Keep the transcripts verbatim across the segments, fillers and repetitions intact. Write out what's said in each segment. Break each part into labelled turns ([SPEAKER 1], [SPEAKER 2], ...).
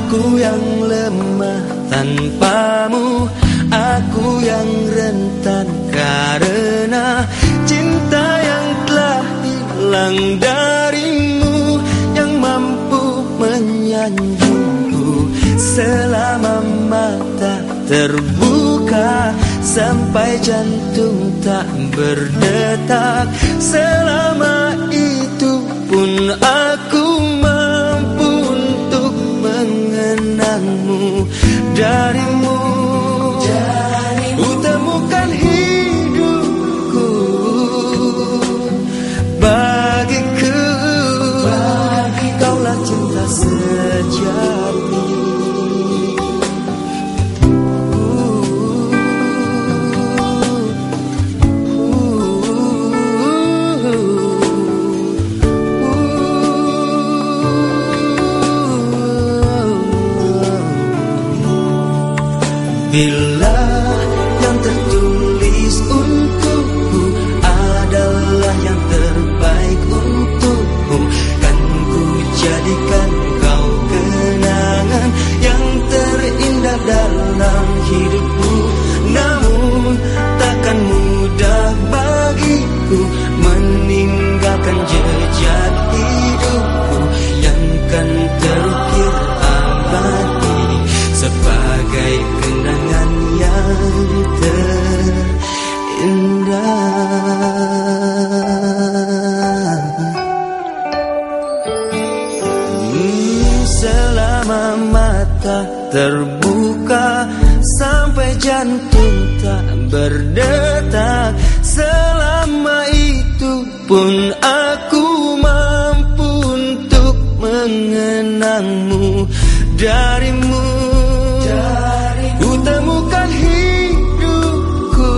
[SPEAKER 1] Aku yang lemah tanpamu, aku yang rentan karena cinta yang telah hilang darimu, yang mampu menyanjungku selama mata terbuka sampai jantung tak berdetak. Selama itu pun aku mampu untuk mengenangmu. Darimu, darimu utemukan hidupku, bagiku, bagi kaulah cinta sejati. Bila yang tertulis untukku adalah yang terbaik untukmu, kan ku jadikan kau kenangan yang terindah dalam hidupku. Namun takkan mudah bagiku meninggalkan jejak hidupku yang kan terukir abadi sebagai kenangan yang terindah. hmm, Selama mata terbuka sampai jantung tak berdetak, selama itu pun aku mampu untuk mengenangmu. Darimu utemukan hidupku,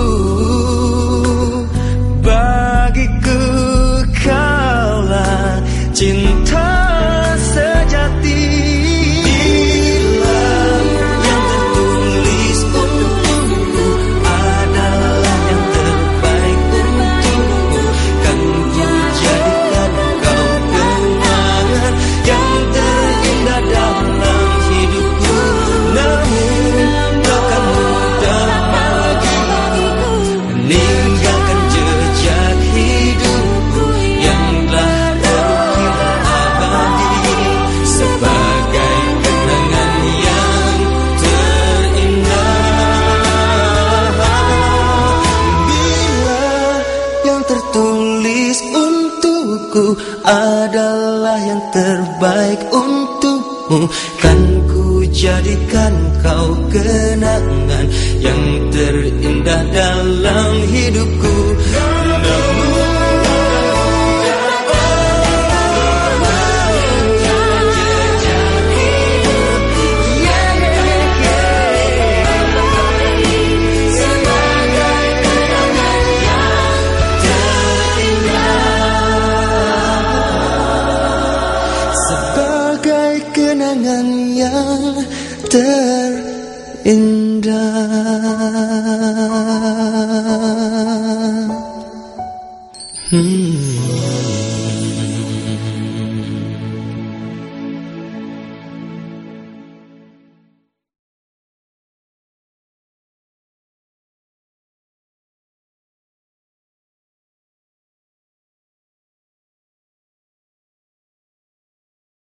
[SPEAKER 1] bagiku kaulah cinta sejati. Bila yang tertulis untukku adalah yang terbaik untukmu, kan ku jadikan kau kenangan yang terindah dalam hidupku. Namun takkan mudah bagiku meninggalkan jejak hidupku yang telah terukir abadi sebagai kenangan yang terindah. Bila yang tertulis untukku adalah yang terbaik untukmu, kan ku jadikan kau kenangan yang terindah dalam hidupku. Sebagai kenangan yang terindah.